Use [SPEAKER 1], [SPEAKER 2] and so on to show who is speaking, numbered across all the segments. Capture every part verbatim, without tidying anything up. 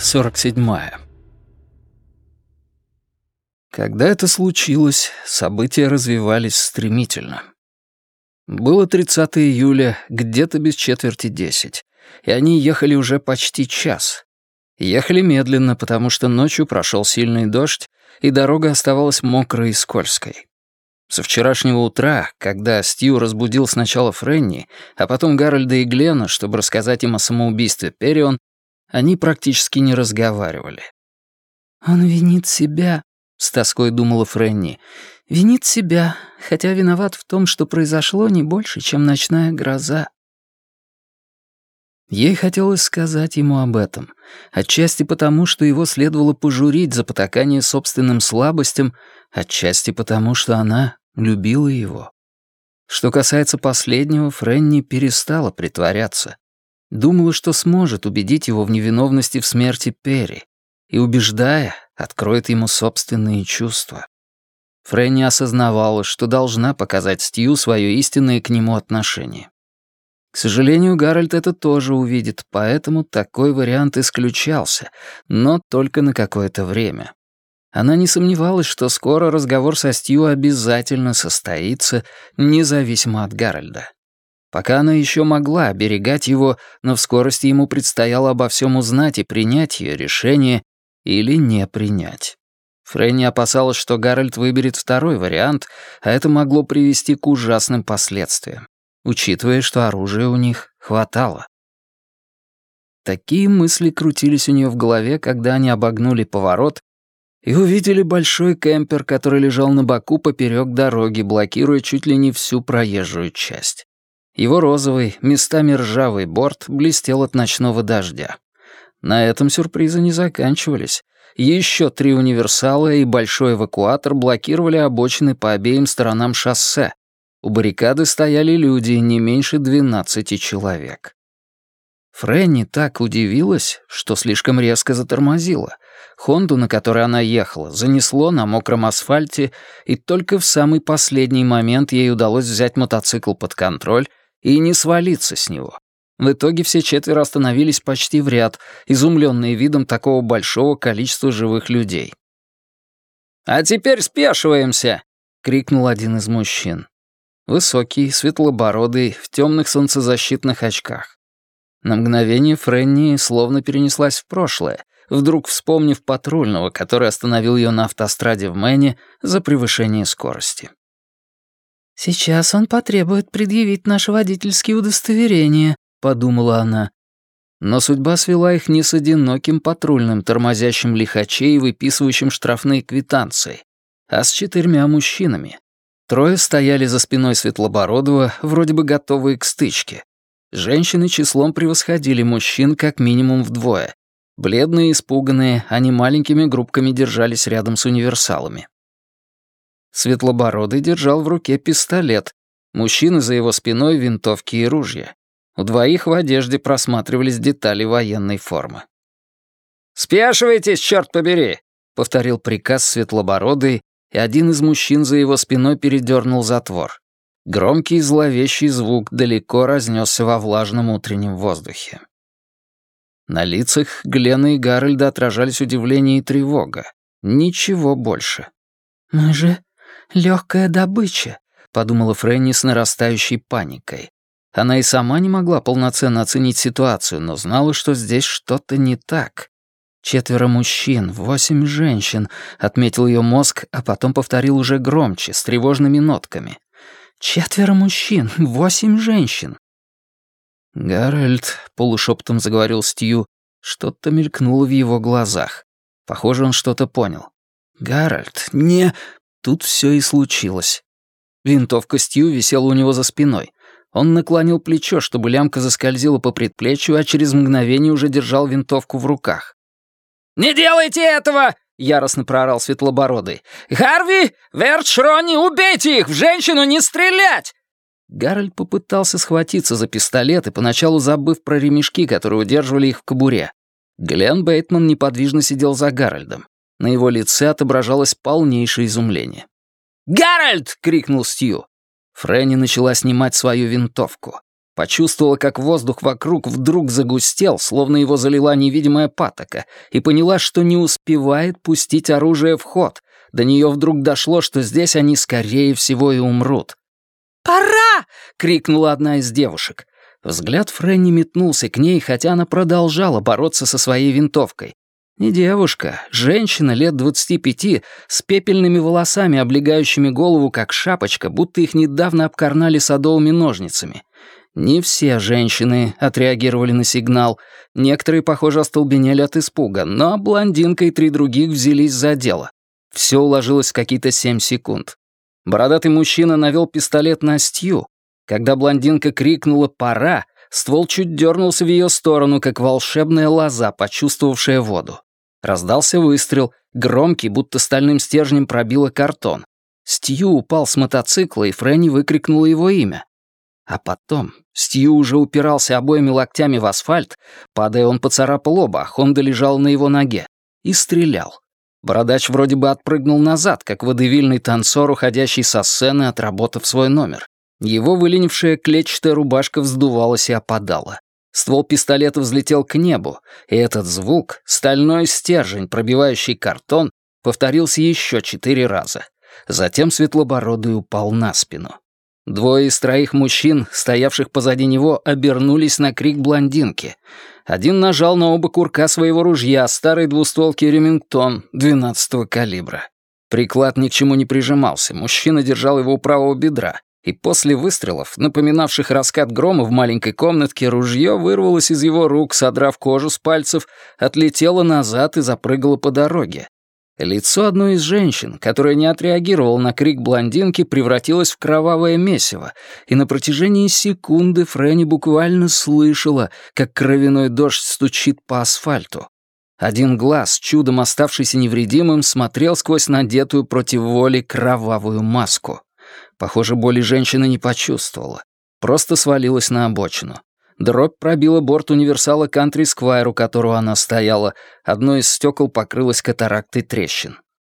[SPEAKER 1] сорок седьмая. Когда это случилось, события развивались стремительно. Было тридцатого июля, где-то без четверти десять, и они ехали уже почти час. Ехали медленно, потому что ночью прошел сильный дождь, и дорога оставалась мокрой и скользкой. Со вчерашнего утра, когда Стью разбудил сначала Фрэнни, а потом Гарольда и Глена, чтобы рассказать им о самоубийстве Перрион, они практически не разговаривали.
[SPEAKER 2] «Он винит себя», — с тоской думала Фрэнни. «Винит себя, хотя виноват в том, что произошло не больше, чем ночная гроза».
[SPEAKER 1] Ей хотелось сказать ему об этом, отчасти потому, что его следовало пожурить за потакание собственным слабостям, отчасти потому, что она любила его. Что касается последнего, Фрэнни перестала притворяться. Думала, что сможет убедить его в невиновности в смерти Перри, и, убеждая, откроет ему собственные чувства. Фрэнни осознавала, что должна показать Стью свое истинное к нему отношение. К сожалению, Гарольд это тоже увидит, поэтому такой вариант исключался, но только на какое-то время. Она не сомневалась, что скоро разговор со Стью обязательно состоится, независимо от Гарольда. Пока она еще могла оберегать его, но в скорости ему предстояло обо всем узнать и принять ее решение или не принять. Фрэнни опасалась, что Гарольд выберет второй вариант, а это могло привести к ужасным последствиям, учитывая, что оружия у них хватало. Такие мысли крутились у нее в голове, когда они обогнули поворот и увидели большой кемпер, который лежал на боку поперек дороги, блокируя чуть ли не всю проезжую часть. Его розовый, местами ржавый борт блестел от ночного дождя. На этом сюрпризы не заканчивались. Еще три универсала и большой эвакуатор блокировали обочины по обеим сторонам шоссе. У баррикады стояли люди, не меньше двенадцати человек. Фрэнни так удивилась, что слишком резко затормозила. Хонду, на которой она ехала, занесло на мокром асфальте, и только в самый последний момент ей удалось взять мотоцикл под контроль и не свалиться с него. В итоге все четверо остановились почти в ряд, изумленные видом такого большого количества живых людей. «А теперь спешиваемся!» — крикнул один из мужчин. Высокий, светлобородый, в темных солнцезащитных очках. На мгновение Фрэнни словно перенеслась в прошлое, вдруг вспомнив патрульного, который остановил ее на автостраде в Мэне за превышение скорости.
[SPEAKER 2] «Сейчас он потребует предъявить наши водительские удостоверения», — подумала она.
[SPEAKER 1] Но судьба свела их не с одиноким патрульным, тормозящим лихачей и выписывающим штрафные квитанции, а с четырьмя мужчинами. Трое стояли за спиной Светлобородова, вроде бы готовые к стычке. Женщины числом превосходили мужчин как минимум вдвое. Бледные и испуганные, они маленькими группками держались рядом с универсалами. Светлобородый держал в руке пистолет, мужчины за его спиной — винтовки и ружья. У двоих в одежде просматривались детали военной формы. «Спешивайтесь, черт побери!» — повторил приказ Светлобородый, и один из мужчин за его спиной передернул затвор. Громкий и зловещий звук далеко разнесся во влажном утреннем воздухе. На лицах Глена и Гарольда отражались удивление и тревога. Ничего больше.
[SPEAKER 2] «Мы же легкая добыча», — подумала Фрэнни с нарастающей паникой.
[SPEAKER 1] Она и сама не могла полноценно оценить ситуацию, но знала, что здесь что-то не так. «Четверо мужчин, восемь женщин», — отметил ее мозг, а потом повторил уже громче, с тревожными нотками. «Четверо мужчин, восемь женщин». «Гарольд», — полушепотом заговорил Стью, что-то мелькнуло в его глазах. Похоже, он что-то понял. «Гарольд, не...» Тут все и случилось. Винтовка Стью висела у него за спиной. Он наклонил плечо, чтобы лямка заскользила по предплечью, а через мгновение уже держал винтовку в руках. «Не делайте этого!» — яростно проорал Светлобородый. «Харви! Верт, Ронни, убейте их! В женщину не стрелять!» Гарольд попытался схватиться за пистолет и поначалу забыв про ремешки, которые удерживали их в кобуре. Глен Бейтман неподвижно сидел за Гарольдом. На его лице отображалось полнейшее изумление. «Гарольд!» — крикнул Стью. Фрэнни начала снимать свою винтовку. почувствовала, как воздух вокруг вдруг загустел, словно его залила невидимая патока, и поняла, что не успевает пустить оружие в ход. До нее вдруг дошло, что здесь они, скорее всего, и умрут.
[SPEAKER 2] «Пора!»
[SPEAKER 1] — крикнула одна из девушек. Взгляд Фрэнни метнулся к ней, хотя она продолжала бороться со своей винтовкой. Не девушка, женщина лет двадцати пяти, с пепельными волосами, облегающими голову как шапочка, будто их недавно обкорнали садовыми ножницами. Не все женщины отреагировали на сигнал, некоторые, похоже, остолбенели от испуга, но блондинка и три других взялись за дело. Все уложилось в какие-то семь секунд. Бородатый мужчина навел пистолет на Стью. Когда блондинка крикнула «пора», ствол чуть дернулся в ее сторону, как волшебная лоза, почувствовавшая воду. Раздался выстрел, громкий, будто стальным стержнем пробило картон. Стью упал с мотоцикла, и Фрэнни выкрикнула его имя. А потом Стью уже упирался обоими локтями в асфальт, падая, он поцарапал оба, а Хонда лежала на его ноге, и стрелял. Бородач вроде бы отпрыгнул назад, как водевильный танцор, уходящий со сцены, отработав свой номер. Его выленившая клетчатая рубашка вздувалась и опадала. Ствол пистолета взлетел к небу, и этот звук, стальной стержень, пробивающий картон, повторился еще четыре раза. Затем Светлобородый упал на спину. Двое из троих мужчин, стоявших позади него, обернулись на крик блондинки. Один нажал на оба курка своего ружья, старой двустволки «Ремингтон» двенадцатого калибра. Приклад ни к чему не прижимался, мужчина держал его у правого бедра. И после выстрелов, напоминавших раскат грома в маленькой комнатке, ружье вырвалось из его рук, содрав кожу с пальцев, отлетело назад и запрыгало по дороге. Лицо одной из женщин, которая не отреагировала на крик блондинки, превратилось в кровавое месиво, и на протяжении секунды Фрэнни буквально слышала, как кровяной дождь стучит по асфальту. Один глаз, чудом оставшийся невредимым, смотрел сквозь надетую против воли кровавую маску. Похоже, боли женщина не почувствовала. Просто свалилась на обочину. Дробь пробила борт универсала Country Squire, у которого она стояла. Одно из стекол покрылось катарактой трещин.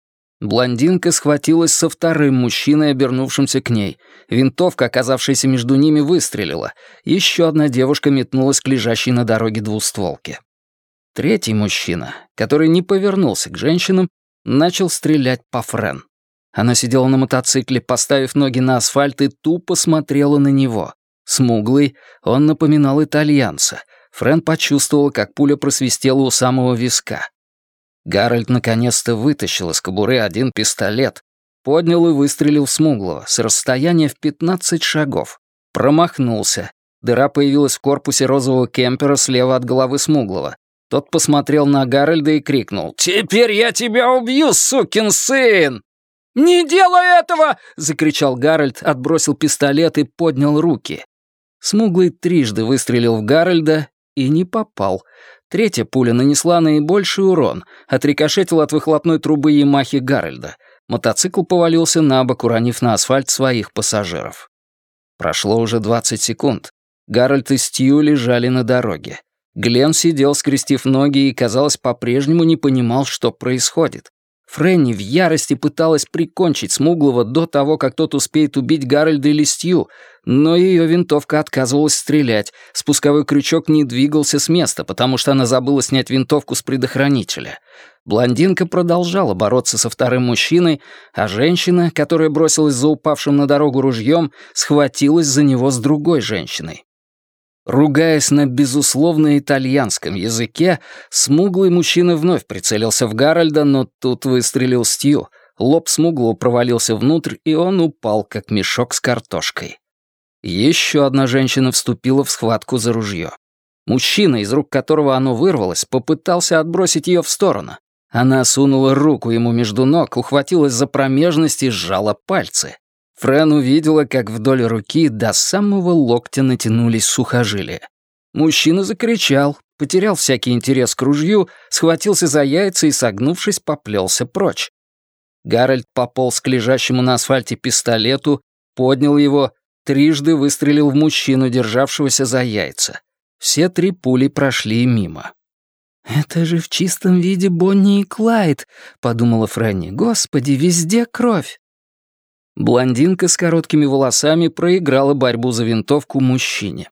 [SPEAKER 1] Блондинка схватилась со вторым мужчиной, обернувшимся к ней. Винтовка, оказавшаяся между ними, выстрелила. Еще одна девушка метнулась к лежащей на дороге двустволке. Третий мужчина, который не повернулся к женщинам, начал стрелять по Френ. Она сидела на мотоцикле, поставив ноги на асфальт, и тупо смотрела на него. Смуглый, он напоминал итальянца. Френ почувствовала, как пуля просвистела у самого виска. Гарольд наконец-то вытащил из кобуры один пистолет, поднял и выстрелил в Смуглого с расстояния в пятнадцать шагов. Промахнулся. Дыра появилась в корпусе розового кемпера слева от головы Смуглого. Тот посмотрел на Гарольда и крикнул: «Теперь я тебя убью, сукин сын!» «Не делай этого!» — закричал Гарольд, отбросил пистолет и поднял руки. Смуглый трижды выстрелил в Гарольда и не попал. Третья пуля нанесла наибольший урон, отрикошетила от выхлопной трубы Ямахи Гарольда. Мотоцикл повалился на бок, уронив на асфальт своих пассажиров. Прошло уже двадцать секунд. Гарольд и Стью лежали на дороге. Глен сидел, скрестив ноги, и, казалось, по-прежнему не понимал, что происходит. Фрэнни в ярости пыталась прикончить Смуглого до того, как тот успеет убить Гарольда или Стью, но ее винтовка отказывалась стрелять, спусковой крючок не двигался с места, потому что она забыла снять винтовку с предохранителя. Блондинка продолжала бороться со вторым мужчиной, а женщина, которая бросилась за упавшим на дорогу ружьем, схватилась за него с другой женщиной. Ругаясь на безусловно итальянском языке, смуглый мужчина вновь прицелился в Гарольда, но тут выстрелил Стью. Лоб Смуглого провалился внутрь, и он упал, как мешок с картошкой. Еще одна женщина вступила в схватку за ружье. Мужчина, из рук которого оно вырвалось, попытался отбросить ее в сторону. Она сунула руку ему между ног, ухватилась за промежность и сжала пальцы. Фрэн увидела, как вдоль руки до самого локтя натянулись сухожилия. Мужчина закричал, потерял всякий интерес к ружью, схватился за яйца и, согнувшись, поплелся прочь. Гарольд пополз к лежащему на асфальте пистолету, поднял его, трижды выстрелил в мужчину, державшегося за яйца. Все три пули прошли мимо. «Это же в чистом виде Бонни и Клайд», — подумала Фрэнни. «Господи, везде кровь». Блондинка с короткими волосами проиграла борьбу за винтовку мужчине.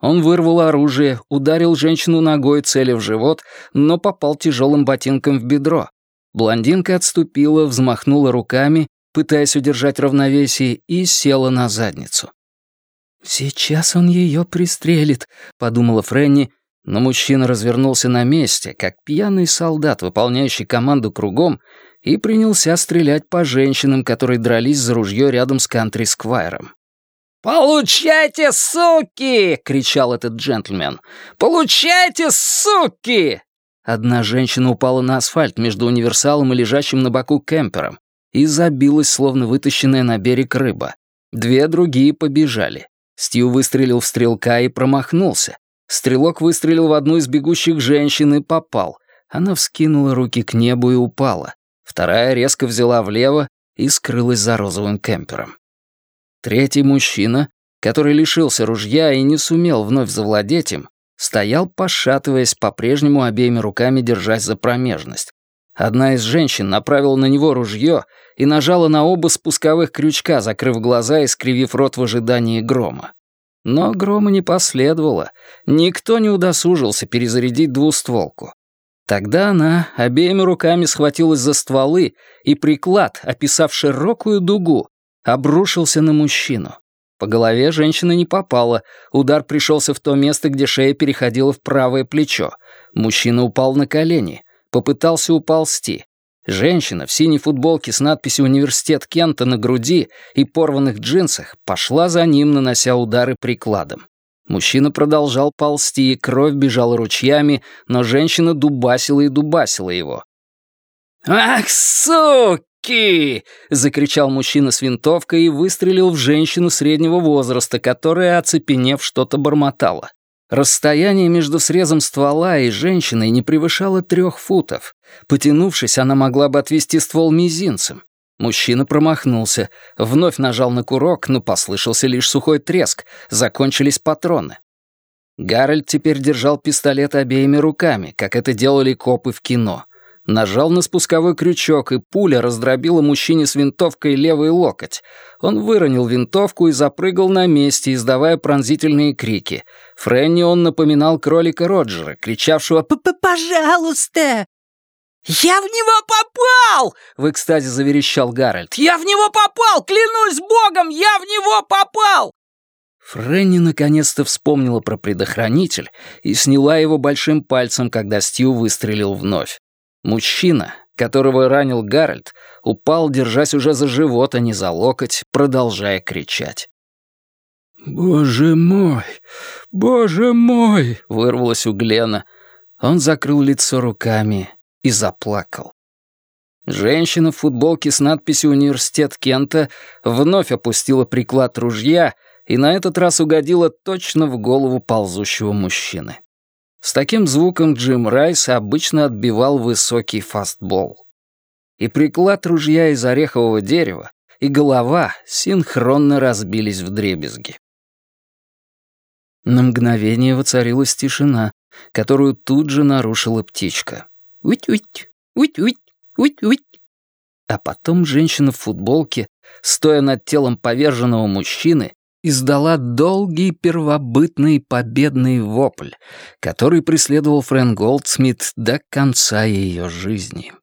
[SPEAKER 1] Он вырвал оружие, ударил женщину ногой, целя в живот, но попал тяжелым ботинком в бедро. Блондинка отступила, взмахнула руками, пытаясь удержать равновесие, и села на задницу. «Сейчас он ее пристрелит», — подумала Фрэнни, но мужчина развернулся на месте, как пьяный солдат, выполняющий команду кругом, и принялся стрелять по женщинам, которые дрались за ружье рядом с кантри-сквайром. «Получайте, суки!» — кричал этот джентльмен. «Получайте, суки!» Одна женщина упала на асфальт между универсалом и лежащим на боку кемпером и забилась, словно вытащенная на берег рыба. Две другие побежали. Стью выстрелил в стрелка и промахнулся. Стрелок выстрелил в одну из бегущих женщин и попал. Она вскинула руки к небу и упала. Вторая резко взяла влево и скрылась за розовым кемпером. Третий мужчина, который лишился ружья и не сумел вновь завладеть им, стоял, пошатываясь, по-прежнему обеими руками держась за промежность. Одна из женщин направила на него ружье и нажала на оба спусковых крючка, закрыв глаза и скривив рот в ожидании грома. Но грома не последовало. Никто не удосужился перезарядить двустволку. Тогда она обеими руками схватилась за стволы, и приклад, описав широкую дугу, обрушился на мужчину. По голове женщина не попала, удар пришелся в то место, где шея переходила в правое плечо. Мужчина упал на колени, попытался уползти. Женщина в синей футболке с надписью «Университет Кента» на груди и порванных джинсах пошла за ним, нанося удары прикладом. Мужчина продолжал ползти, кровь бежала ручьями, но женщина дубасила и дубасила его. «Ах, суки!» — закричал мужчина с винтовкой и выстрелил в женщину среднего возраста, которая, оцепенев, что-то бормотала. Расстояние между срезом ствола и женщиной не превышало трех футов. Потянувшись, она могла бы отвести ствол мизинцем. Мужчина промахнулся, вновь нажал на курок, но послышался лишь сухой треск, закончились патроны. Гарольд теперь держал пистолет обеими руками, как это делали копы в кино. Нажал на спусковой крючок, и пуля раздробила мужчине с винтовкой левый локоть. Он выронил винтовку и запрыгал на месте, издавая пронзительные крики. Фрэнни он напоминал кролика Роджера, кричавшего «П-п-пожалуйста!» «Я в него попал!» — в экстазе заверещал Гарольд. «Я в него попал! Клянусь богом, я в него попал!» Фрэнни наконец-то вспомнила про предохранитель и сняла его большим пальцем, когда Стью выстрелил вновь. Мужчина, которого ранил Гарольд, упал, держась уже за живот, а не за локоть, продолжая кричать. «Боже мой! Боже мой!» — вырвалось у Глена. Он закрыл лицо руками и заплакал. Женщина в футболке с надписью «Университет Кента» вновь опустила приклад ружья и на этот раз угодила точно в голову ползущего мужчины. С таким звуком Джим Райс обычно отбивал высокий фастбол. И приклад ружья из орехового дерева, и голова синхронно разбились вдребезги. На мгновение воцарилась тишина, которую тут же нарушила птичка. «Уить-уить, уить-уить, уить-уить». А потом женщина в футболке, стоя над телом поверженного мужчины, издала долгий первобытный победный вопль, который преследовал Фрэн Голдсмит до конца ее жизни.